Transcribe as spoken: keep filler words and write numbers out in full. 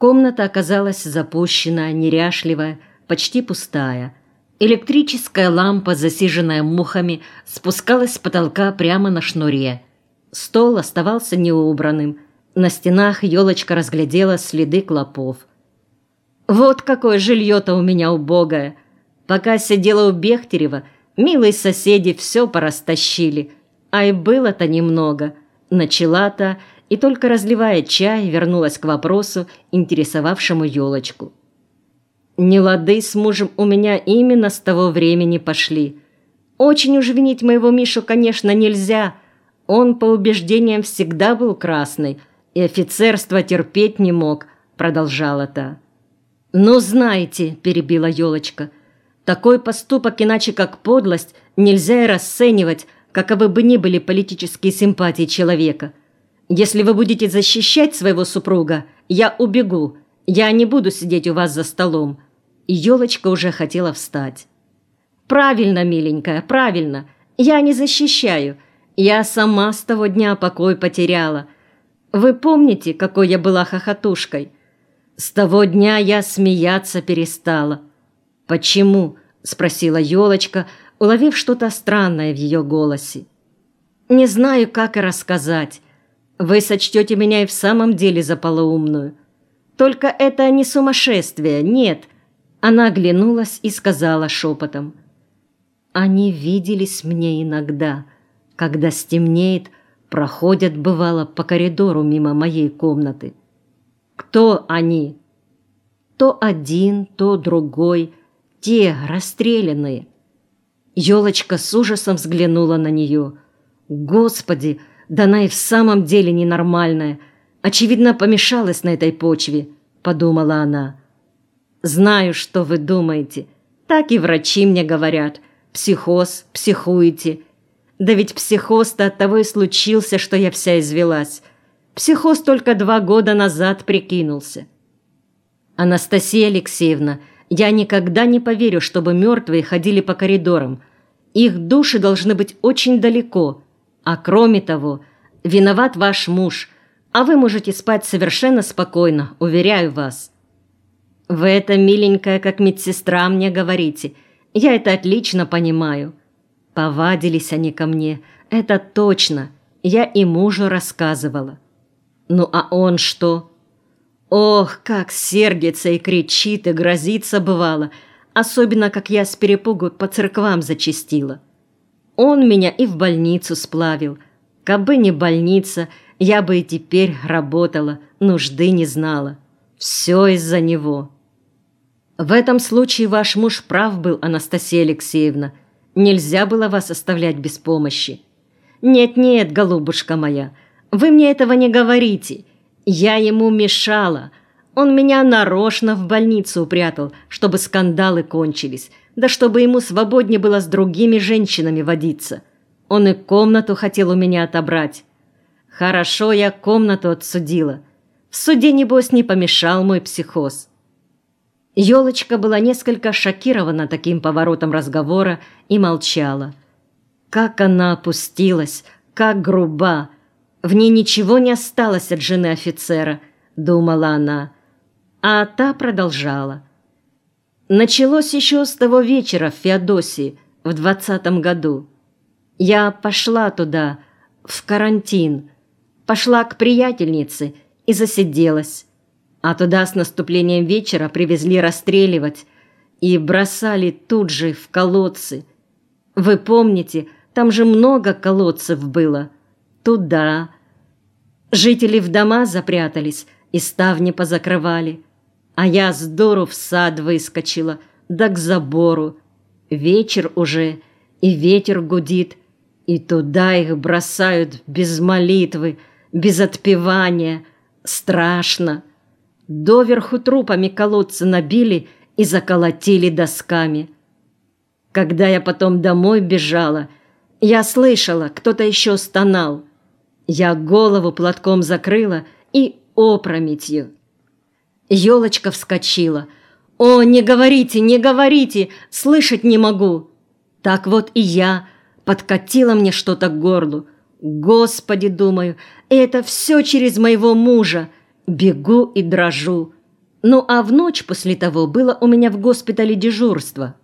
Комната оказалась запущенная, неряшливая, почти пустая. Электрическая лампа, засиженная мухами, спускалась с потолка прямо на шнуре. Стол оставался неубранным. На стенах елочка разглядела следы клопов. «Вот какое жилье-то у меня убогое! Пока сидела у Бехтерева, милые соседи все порастащили, а и было-то немного». Начала-то и, только разливая чай, вернулась к вопросу, интересовавшему елочку. «Нелады с мужем у меня именно с того времени пошли. Очень уж винить моего Мишу, конечно, нельзя. Он по убеждениям всегда был красный, и офицерство терпеть не мог», — продолжала та. «Ну, знаете», — перебила елочка, — «такой поступок, иначе как подлость, нельзя и расценивать, каковы бы ни были политические симпатии человека. Если вы будете защищать своего супруга, я убегу, я не буду сидеть у вас за столом». И елочка уже хотела встать. «Правильно, миленькая, правильно, я не защищаю, я сама с того дня покой потеряла. Вы помните, какой я была хохотушкой? С того дня я смеяться перестала». «Почему?» – спросила елочка, уловив что-то странное в ее голосе. «Не знаю, как и рассказать. Вы сочтете меня и в самом деле за полоумную. Только это не сумасшествие, нет». Она оглянулась и сказала шепотом: «Они виделись мне иногда, когда стемнеет, проходят, бывало, по коридору мимо моей комнаты». «Кто они?» «То один, то другой, те расстрелянные». Елочка с ужасом взглянула на нее. «Господи, да она и в самом деле ненормальная. Очевидно, помешалась на этой почве», — подумала она. «Знаю, что вы думаете. Так и врачи мне говорят. Психоз, психуете. Да ведь психоз-то оттого и случился, что я вся извелась. Психоз только два года назад прикинулся». «Анастасия Алексеевна, я никогда не поверю, чтобы мертвые ходили по коридорам. Их души должны быть очень далеко. А кроме того, виноват ваш муж, а вы можете спать совершенно спокойно, уверяю вас». «Вы это, миленькая, как медсестра мне говорите. Я это отлично понимаю. Повадились они ко мне, это точно. Я и мужу рассказывала. Ну а он что? Ох, как сердится и кричит, и грозится бывало, особенно как я с перепугу по церквам зачастила. Он меня и в больницу сплавил. Кабы не больница, я бы и теперь работала, нужды не знала. Все из-за него». «В этом случае ваш муж прав был, Анастасия Алексеевна. Нельзя было вас оставлять без помощи». «Нет-нет, голубушка моя, вы мне этого не говорите. Я ему мешала. Он меня нарочно в больницу упрятал, чтобы скандалы кончились, да чтобы ему свободнее было с другими женщинами водиться. Он и комнату хотел у меня отобрать. Хорошо я комнату отсудила. В суде, небось, не помешал мой психоз». Елочка была несколько шокирована таким поворотом разговора и молчала. Как она опустилась, как груба. В ней ничего не осталось от жены офицера, думала она. А та продолжала. Началось еще с того вечера в Феодосии в двадцатом году. Я пошла туда, в карантин, пошла к приятельнице и засиделась. А туда с наступлением вечера привезли расстреливать и бросали тут же в колодцы. Вы помните, там же много колодцев было. Туда. Жители в дома запрятались и ставни позакрывали. А я с дуру в сад выскочила, да к забору. Вечер уже, и ветер гудит, и туда их бросают без молитвы, без отпевания. Страшно. Доверху трупами колодцы набили и заколотили досками. Когда я потом домой бежала, я слышала, кто-то еще стонал. Я голову платком закрыла и опрометью. Елочка вскочила. «О, не говорите, не говорите, слышать не могу!» Так вот и я, подкатила мне что-то к горлу. Господи, думаю, это все через моего мужа. Бегу и дрожу. Ну а в ночь после того было у меня в госпитале дежурство.